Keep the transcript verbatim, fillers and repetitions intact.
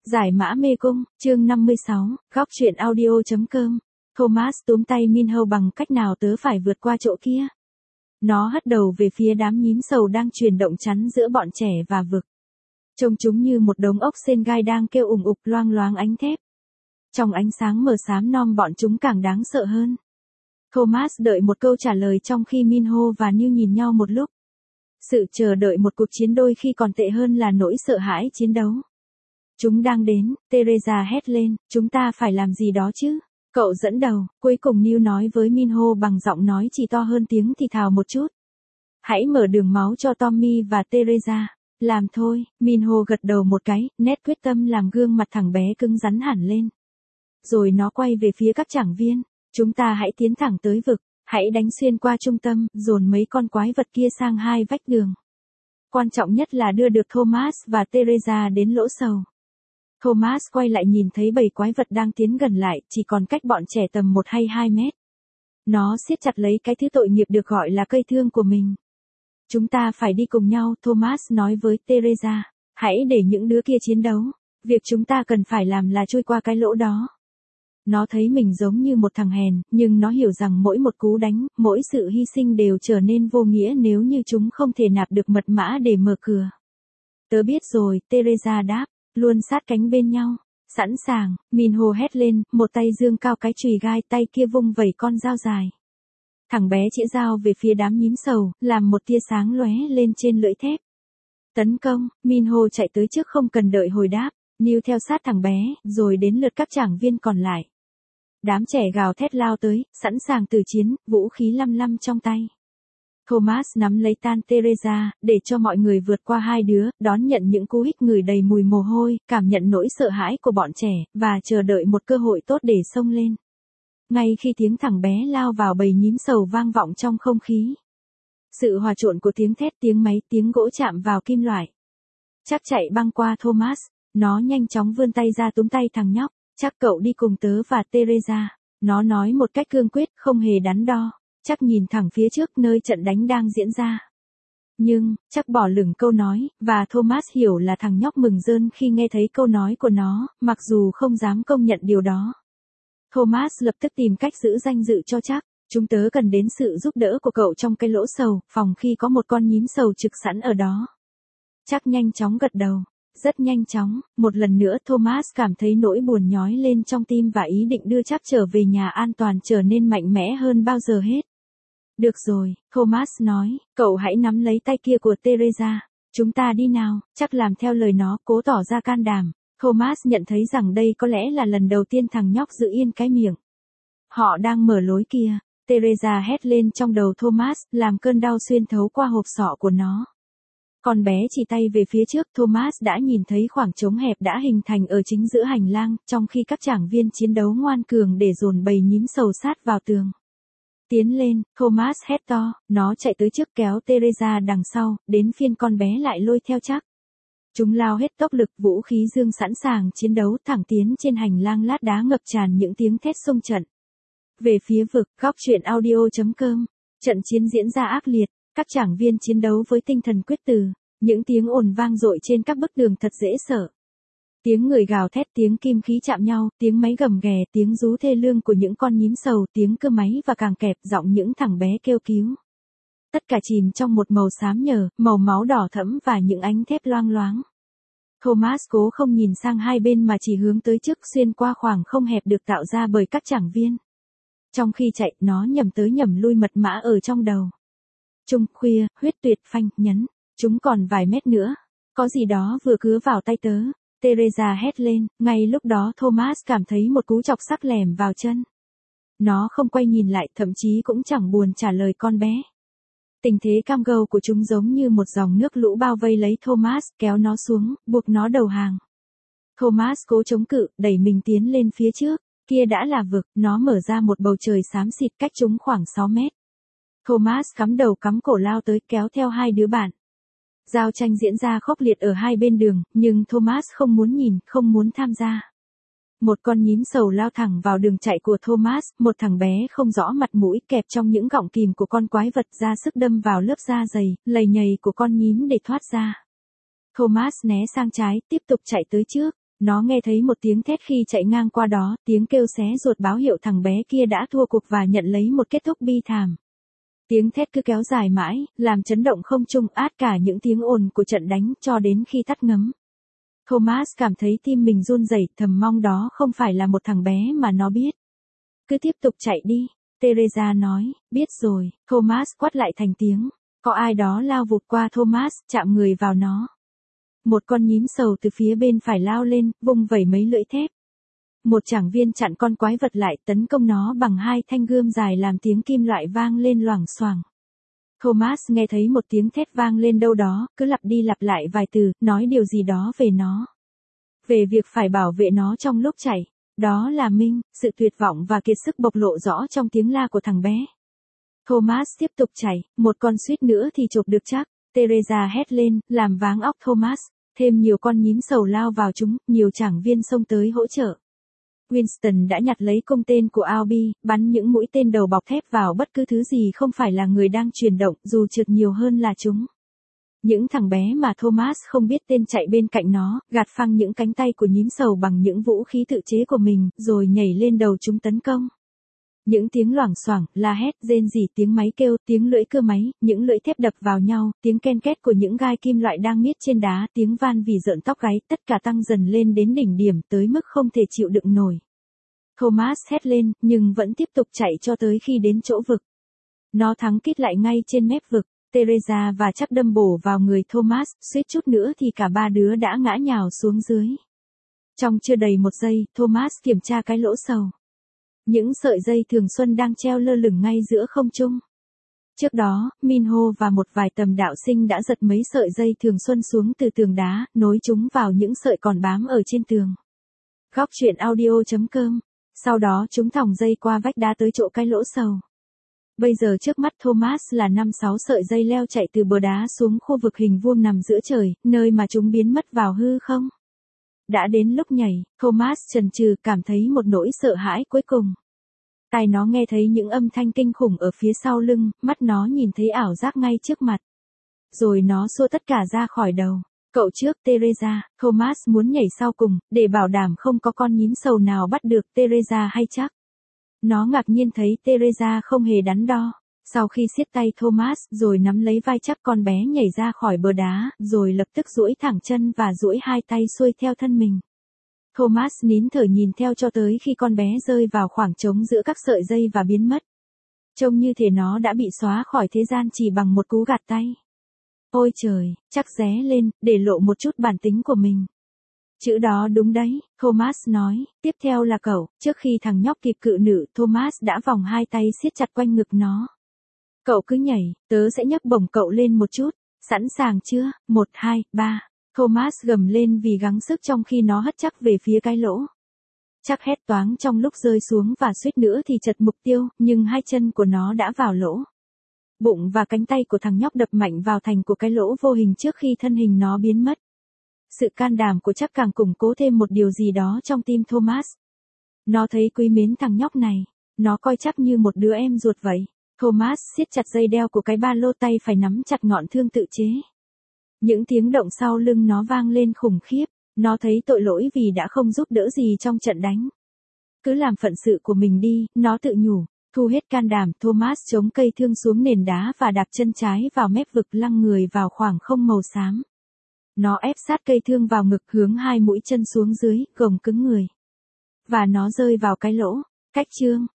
Giải mã mê cung, chương năm mươi sáu, góc truyện audio.com. Thomas túm tay Minho bằng cách nào tớ phải vượt qua chỗ kia. Nó hất đầu về phía đám nhím sầu đang chuyển động chắn giữa bọn trẻ và vực. Trông chúng như một đống ốc sên gai đang kêu ủng ục loang loáng ánh thép. Trong ánh sáng mờ xám nom bọn chúng càng đáng sợ hơn. Thomas đợi một câu trả lời trong khi Minho và New nhìn nhau một lúc. Sự chờ đợi một cuộc chiến đôi khi còn tệ hơn là nỗi sợ hãi chiến đấu. Chúng đang đến, Teresa hét lên, chúng ta phải làm gì đó chứ. Cậu dẫn đầu, cuối cùng New nói với Minho bằng giọng nói chỉ to hơn tiếng thì thào một chút. Hãy mở đường máu cho Tommy và Teresa. Làm thôi, Minho gật đầu một cái, nét quyết tâm làm gương mặt thằng bé cứng rắn hẳn lên. Rồi nó quay về phía các giảng viên, chúng ta hãy tiến thẳng tới vực, hãy đánh xuyên qua trung tâm, dồn mấy con quái vật kia sang hai vách đường. Quan trọng nhất là đưa được Thomas và Teresa đến lỗ sầu. Thomas quay lại nhìn thấy bầy quái vật đang tiến gần lại, chỉ còn cách bọn trẻ tầm một hay hai mét. Nó siết chặt lấy cái thứ tội nghiệp được gọi là cây thương của mình. Chúng ta phải đi cùng nhau, Thomas nói với Teresa. Hãy để những đứa kia chiến đấu. Việc chúng ta cần phải làm là chui qua cái lỗ đó. Nó thấy mình giống như một thằng hèn, nhưng nó hiểu rằng mỗi một cú đánh, mỗi sự hy sinh đều trở nên vô nghĩa nếu như chúng không thể nạp được mật mã để mở cửa. Tớ biết rồi, Teresa đáp. Luôn sát cánh bên nhau. Sẵn sàng, Minho hét lên, một tay giương cao cái chùy gai, tay kia vung vẩy con dao dài. Thằng bé chĩa dao về phía đám nhím sầu, làm một tia sáng lóe lên trên lưỡi thép. Tấn công, Minho chạy tới trước không cần đợi hồi đáp, New theo sát thằng bé, rồi đến lượt các giảng viên còn lại. Đám trẻ gào thét lao tới, sẵn sàng từ chiến, vũ khí lăm lăm trong tay. Thomas nắm lấy tan Teresa, để cho mọi người vượt qua hai đứa, đón nhận những cú hích người đầy mùi mồ hôi, cảm nhận nỗi sợ hãi của bọn trẻ, và chờ đợi một cơ hội tốt để xông lên. Ngay khi tiếng thằng bé lao vào bầy nhím sầu vang vọng trong không khí. Sự hòa trộn của tiếng thét, tiếng máy, tiếng gỗ chạm vào kim loại. Chắc chạy băng qua Thomas, nó nhanh chóng vươn tay ra túm tay thằng nhóc, chắc cậu đi cùng tớ và Teresa. Nó nói một cách cương quyết, không hề đắn đo. Chắc nhìn thẳng phía trước nơi trận đánh đang diễn ra. Nhưng, chắc bỏ lửng câu nói, và Thomas hiểu là thằng nhóc mừng rơn khi nghe thấy câu nói của nó, mặc dù không dám công nhận điều đó. Thomas lập tức tìm cách giữ danh dự cho chắc, chúng tớ cần đến sự giúp đỡ của cậu trong cái lỗ sầu, phòng khi có một con nhím sầu trực sẵn ở đó. Chắc nhanh chóng gật đầu. Rất nhanh chóng, một lần nữa Thomas cảm thấy nỗi buồn nhói lên trong tim và ý định đưa chắc trở về nhà an toàn trở nên mạnh mẽ hơn bao giờ hết. Được rồi, Thomas nói, cậu hãy nắm lấy tay kia của Teresa. Chúng ta đi nào, chắc làm theo lời nó, cố tỏ ra can đảm. Thomas nhận thấy rằng đây có lẽ là lần đầu tiên thằng nhóc giữ yên cái miệng. Họ đang mở lối kia, Teresa hét lên trong đầu Thomas, làm cơn đau xuyên thấu qua hộp sọ của nó. Con bé chỉ tay về phía trước, Thomas đã nhìn thấy khoảng trống hẹp đã hình thành ở chính giữa hành lang, trong khi các giảng viên chiến đấu ngoan cường để dồn bầy nhím sầu sát vào tường. Tiến lên, Thomas hét to, nó chạy tới trước kéo Teresa đằng sau, đến phiên con bé lại lôi theo chắc. Chúng lao hết tốc lực, vũ khí dương sẵn sàng chiến đấu, thẳng tiến trên hành lang lát đá ngập tràn những tiếng thét xung trận. Về phía vực, góc truyện audio.com, trận chiến diễn ra ác liệt, các giảng viên chiến đấu với tinh thần quyết tử, những tiếng ồn vang dội trên các bức đường thật dễ sợ. Tiếng người gào thét, tiếng kim khí chạm nhau, tiếng máy gầm ghè, tiếng rú thê lương của những con nhím sầu, tiếng cưa máy và càng kẹp, giọng những thằng bé kêu cứu. Tất cả chìm trong một màu xám nhờ, màu máu đỏ thẫm và những ánh thép loang loáng. Thomas cố không nhìn sang hai bên mà chỉ hướng tới trước, xuyên qua khoảng không hẹp được tạo ra bởi các giảng viên. Trong khi chạy, nó nhầm tới nhầm lui mật mã ở trong đầu. Trung khuya, huyết tuyệt phanh, nhấn. Chúng còn vài mét nữa. Có gì đó vừa cứa vào tay tớ. Teresa hét lên, ngay lúc đó Thomas cảm thấy một cú chọc sắc lẻm vào chân. Nó không quay nhìn lại, thậm chí cũng chẳng buồn trả lời con bé. Tình thế cam go của chúng giống như một dòng nước lũ bao vây lấy Thomas, kéo nó xuống, buộc nó đầu hàng. Thomas cố chống cự, đẩy mình tiến lên phía trước, kia đã là vực, nó mở ra một bầu trời xám xịt cách chúng khoảng sáu mét. Thomas cắm đầu cắm cổ lao tới, kéo theo hai đứa bạn. Giao tranh diễn ra khốc liệt ở hai bên đường, nhưng Thomas không muốn nhìn, không muốn tham gia. Một con nhím sầu lao thẳng vào đường chạy của Thomas, một thằng bé không rõ mặt mũi kẹp trong những gọng kìm của con quái vật ra sức đâm vào lớp da dày, lầy nhầy của con nhím để thoát ra. Thomas né sang trái, tiếp tục chạy tới trước. Nó nghe thấy một tiếng thét khi chạy ngang qua đó, tiếng kêu xé ruột báo hiệu thằng bé kia đã thua cuộc và nhận lấy một kết thúc bi thảm. Tiếng thét cứ kéo dài mãi, làm chấn động không trung át cả những tiếng ồn của trận đánh cho đến khi tắt ngấm. Thomas cảm thấy tim mình run rẩy, thầm mong đó không phải là một thằng bé mà nó biết. Cứ tiếp tục chạy đi, Teresa nói, biết rồi, Thomas quát lại thành tiếng. Có ai đó lao vụt qua Thomas, chạm người vào nó. Một con nhím sầu từ phía bên phải lao lên, vung vẩy mấy lưỡi thép. Một chàng viên chặn con quái vật lại, tấn công nó bằng hai thanh gươm dài làm tiếng kim loại vang lên loảng xoảng. Thomas nghe thấy một tiếng thét vang lên đâu đó, cứ lặp đi lặp lại vài từ, nói điều gì đó về nó. Về việc phải bảo vệ nó trong lúc chạy. Đó là Minh, sự tuyệt vọng và kiệt sức bộc lộ rõ trong tiếng la của thằng bé. Thomas tiếp tục chạy, một con suýt nữa thì chộp được chắc. Teresa hét lên, làm váng óc Thomas. Thêm nhiều con nhím sầu lao vào chúng, nhiều chàng viên xông tới hỗ trợ. Winston đã nhặt lấy cung tên của Albie, bắn những mũi tên đầu bọc thép vào bất cứ thứ gì không phải là người đang chuyển động, dù trượt nhiều hơn là chúng. Những thằng bé mà Thomas không biết tên chạy bên cạnh nó, gạt phăng những cánh tay của nhím sầu bằng những vũ khí tự chế của mình, rồi nhảy lên đầu chúng tấn công. Những tiếng loảng xoảng, la hét, rên rỉ, tiếng máy kêu, tiếng lưỡi cưa máy, những lưỡi thép đập vào nhau, tiếng ken két của những gai kim loại đang miết trên đá, tiếng van vì rợn tóc gáy, tất cả tăng dần lên đến đỉnh điểm tới mức không thể chịu đựng nổi. Thomas hét lên, nhưng vẫn tiếp tục chạy cho tới khi đến chỗ vực. Nó thắng kít lại ngay trên mép vực. Teresa và chắc đâm bổ vào người Thomas, suýt chút nữa thì cả ba đứa đã ngã nhào xuống dưới. Trong chưa đầy một giây, Thomas kiểm tra cái lỗ sầu. Những sợi dây thường xuân đang treo lơ lửng ngay giữa không trung. Trước đó, Minho và một vài tầm đạo sinh đã giật mấy sợi dây thường xuân xuống từ tường đá, nối chúng vào những sợi còn bám ở trên tường. Góc truyện audio chấm com. Sau đó chúng thòng dây qua vách đá tới chỗ cái lỗ sầu. Bây giờ trước mắt Thomas là năm sáu sợi dây leo chạy từ bờ đá xuống khu vực hình vuông nằm giữa trời, nơi mà chúng biến mất vào hư không. Đã đến lúc nhảy, Thomas chần chừ cảm thấy một nỗi sợ hãi cuối cùng. Tai nó nghe thấy những âm thanh kinh khủng ở phía sau lưng, mắt nó nhìn thấy ảo giác ngay trước mặt. Rồi nó xua tất cả ra khỏi đầu. Cậu trước, Teresa, Thomas muốn nhảy sau cùng, để bảo đảm không có con nhím sầu nào bắt được Teresa hay chắc. Nó ngạc nhiên thấy Teresa không hề đắn đo. Sau khi siết tay Thomas, rồi nắm lấy vai chắc con bé nhảy ra khỏi bờ đá, rồi lập tức duỗi thẳng chân và duỗi hai tay xuôi theo thân mình. Thomas nín thở nhìn theo cho tới khi con bé rơi vào khoảng trống giữa các sợi dây và biến mất. Trông như thể nó đã bị xóa khỏi thế gian chỉ bằng một cú gạt tay. Ôi trời, chắc ré lên, để lộ một chút bản tính của mình. Chữ đó đúng đấy, Thomas nói, tiếp theo là cậu. Trước khi thằng nhóc kịp cự nữ, Thomas đã vòng hai tay siết chặt quanh ngực nó. Cậu cứ nhảy, tớ sẽ nhấc bổng cậu lên một chút. Sẵn sàng chưa? Một, hai, ba. Thomas gầm lên vì gắng sức trong khi nó hất chắc về phía cái lỗ. Chắc hét toáng trong lúc rơi xuống và suýt nữa thì chật mục tiêu, nhưng hai chân của nó đã vào lỗ. Bụng và cánh tay của thằng nhóc đập mạnh vào thành của cái lỗ vô hình trước khi thân hình nó biến mất. Sự can đảm của chắc càng củng cố thêm một điều gì đó trong tim Thomas. Nó thấy quý mến thằng nhóc này. Nó coi chắc như một đứa em ruột vậy. Thomas siết chặt dây đeo của cái ba lô tay phải nắm chặt ngọn thương tự chế. Những tiếng động sau lưng nó vang lên khủng khiếp. Nó thấy tội lỗi vì đã không giúp đỡ gì trong trận đánh. Cứ làm phận sự của mình đi, nó tự nhủ. Thu hết can đảm, Thomas chống cây thương xuống nền đá và đạp chân trái vào mép vực, lăng người vào khoảng không màu xám. Nó ép sát cây thương vào ngực, hướng hai mũi chân xuống dưới, gồng cứng người. Và nó rơi vào cái lỗ. Cách chương.